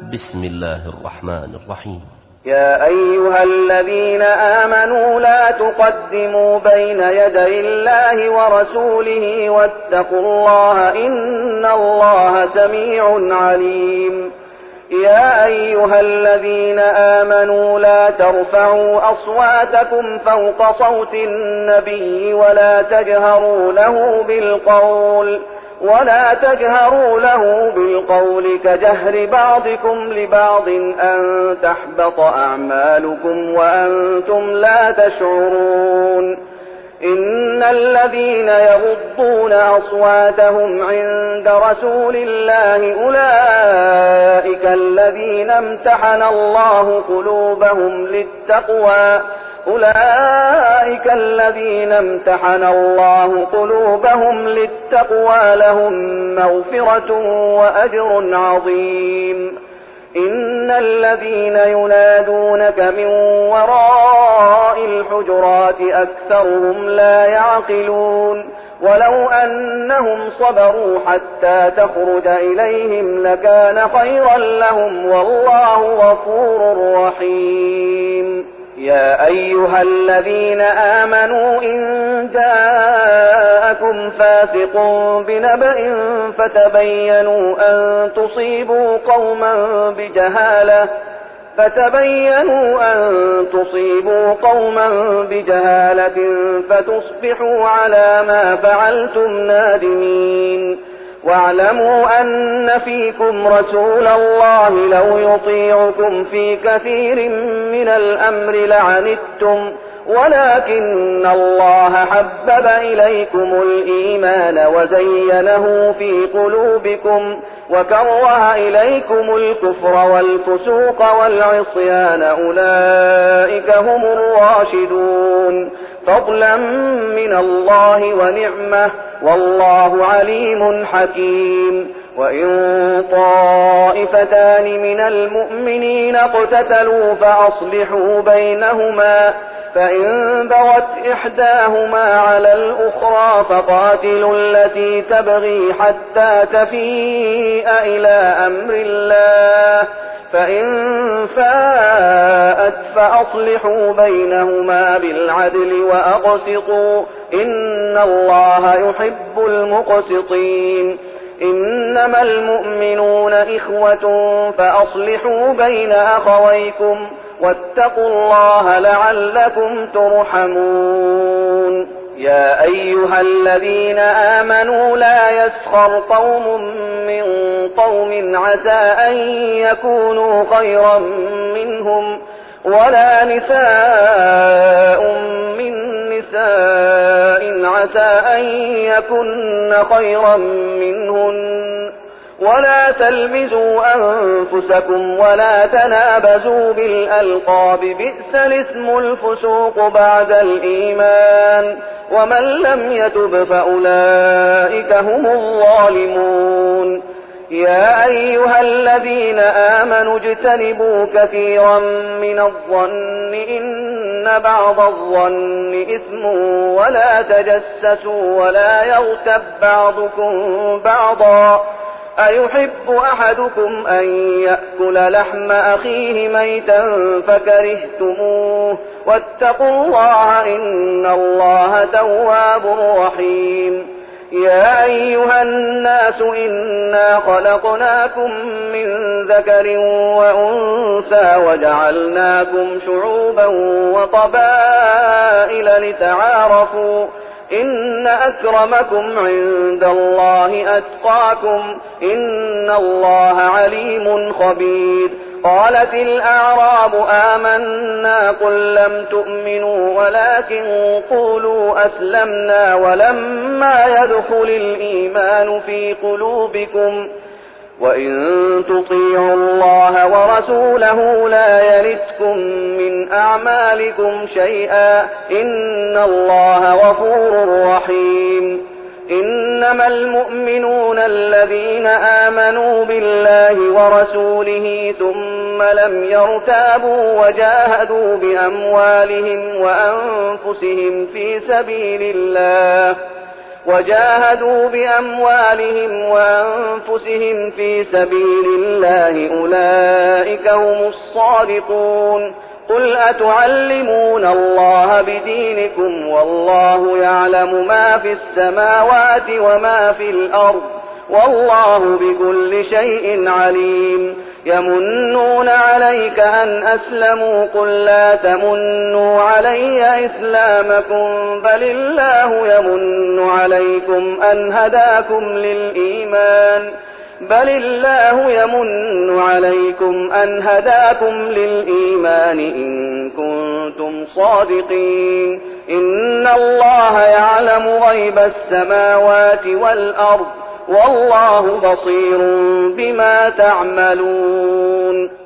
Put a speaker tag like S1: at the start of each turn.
S1: بسم الله الرحمن الرحيم.
S2: يا أيها الذين آمنوا لا تقدموا بين يدي الله ورسوله واتقوا الله إن الله سميع عليم. يا أيها الذين آمنوا لا ترفعوا أصواتكم فوق صوت النبي ولا تجهروا له بالقول كجهر بعضكم لبعض أن تحبط أعمالكم وأنتم لا تشعرون. إن الذين يغضون أصواتهم عند رسول الله أولئك الذين امتحن الله قلوبهم للتقوى لهم مغفرة وأجر عظيم. إن الذين ينادونك من وراء الحجرات أكثرهم لا يعقلون. ولو أنهم صبروا حتى تخرج إليهم لكان خيرا لهم والله غفور رحيم. يا أيها الذين آمنوا إن جاءكم فاسق بنبأ فتبينوا أن تصيبوا قوما بجهالة فتصبحوا على ما فعلتم نادمين. واعلموا أن فيكم رسول الله لو يطيعكم في كثير من الأمر لعنتم ولكن الله حبب إليكم الإيمان وزينه في قلوبكم وكره إليكم الكفر والفسوق والعصيان أولئك هم الراشدون فضلا من الله ونعمة والله عليم حكيم. وإن طائفتان من المؤمنين اقتتلوا فأصلحوا بينهما فإن بغت إحداهما على الأخرى فقاتلوا التي تبغي حتى تفيء إلى أمر الله فإن فاءت فأصلحوا بينهما بالعدل وأقسطوا إن الله يحب المقسطين. إنما المؤمنون إخوة فأصلحوا بين أخويكم واتقوا الله لعلكم ترحمون. يا أيها الذين آمنوا لا يسخر قوم من قوم عسى أن يكونوا خيرا منهم ولا نساء من نساء عسى أن يكن خيرا منهن ولا تلمزوا أنفسكم ولا تنابزوا بالألقاب بئس الاسم الفسوق بعد الإيمان ومن لم يتب فأولئك هم الظالمون. يا أيها الذين آمنوا اجتنبوا كثيرا من الظن إن بعض الظن إثم ولا تجسسوا ولا يغتب بعضكم بعضا أيحب أحدكم أن يأكل لحم أخيه ميتا فكرهتموه واتقوا الله إن الله تواب رحيم. يا أيها الناس إنا خلقناكم من ذكر وأنثى وجعلناكم شعوبا وقبائل لتعارفوا إن أكرمكم عند الله أتقاكم إن الله عليم خبير. قالت الأعراب آمنا قل لم تؤمنوا ولكن قولوا أسلمنا ولما يدخل الإيمان في قلوبكم وإن تطيعوا الله ورسوله لا يلتكم من أعمالكم شيئا إن الله غفور رحيم. إنما المؤمنون الذين آمنوا بالله ورسوله ثم لم يرتابوا وجاهدوا بأموالهم وأنفسهم في سبيل الله وجاهدوا بأموالهم وأنفسهم في سبيل الله أولئك هم الصادقون. قل أتعلمون الله بدينكم والله يعلم ما في السماوات وما في الأرض والله بكل شيء عليم. يمنون عليك أن أسلموا قل لا تمنوا علي إسلامكم بل الله يمن عليكم أن هداكم للإيمان إن كنتم صادقين. إن الله يعلم غيب السماوات والأرض والله بصير بما تعملون.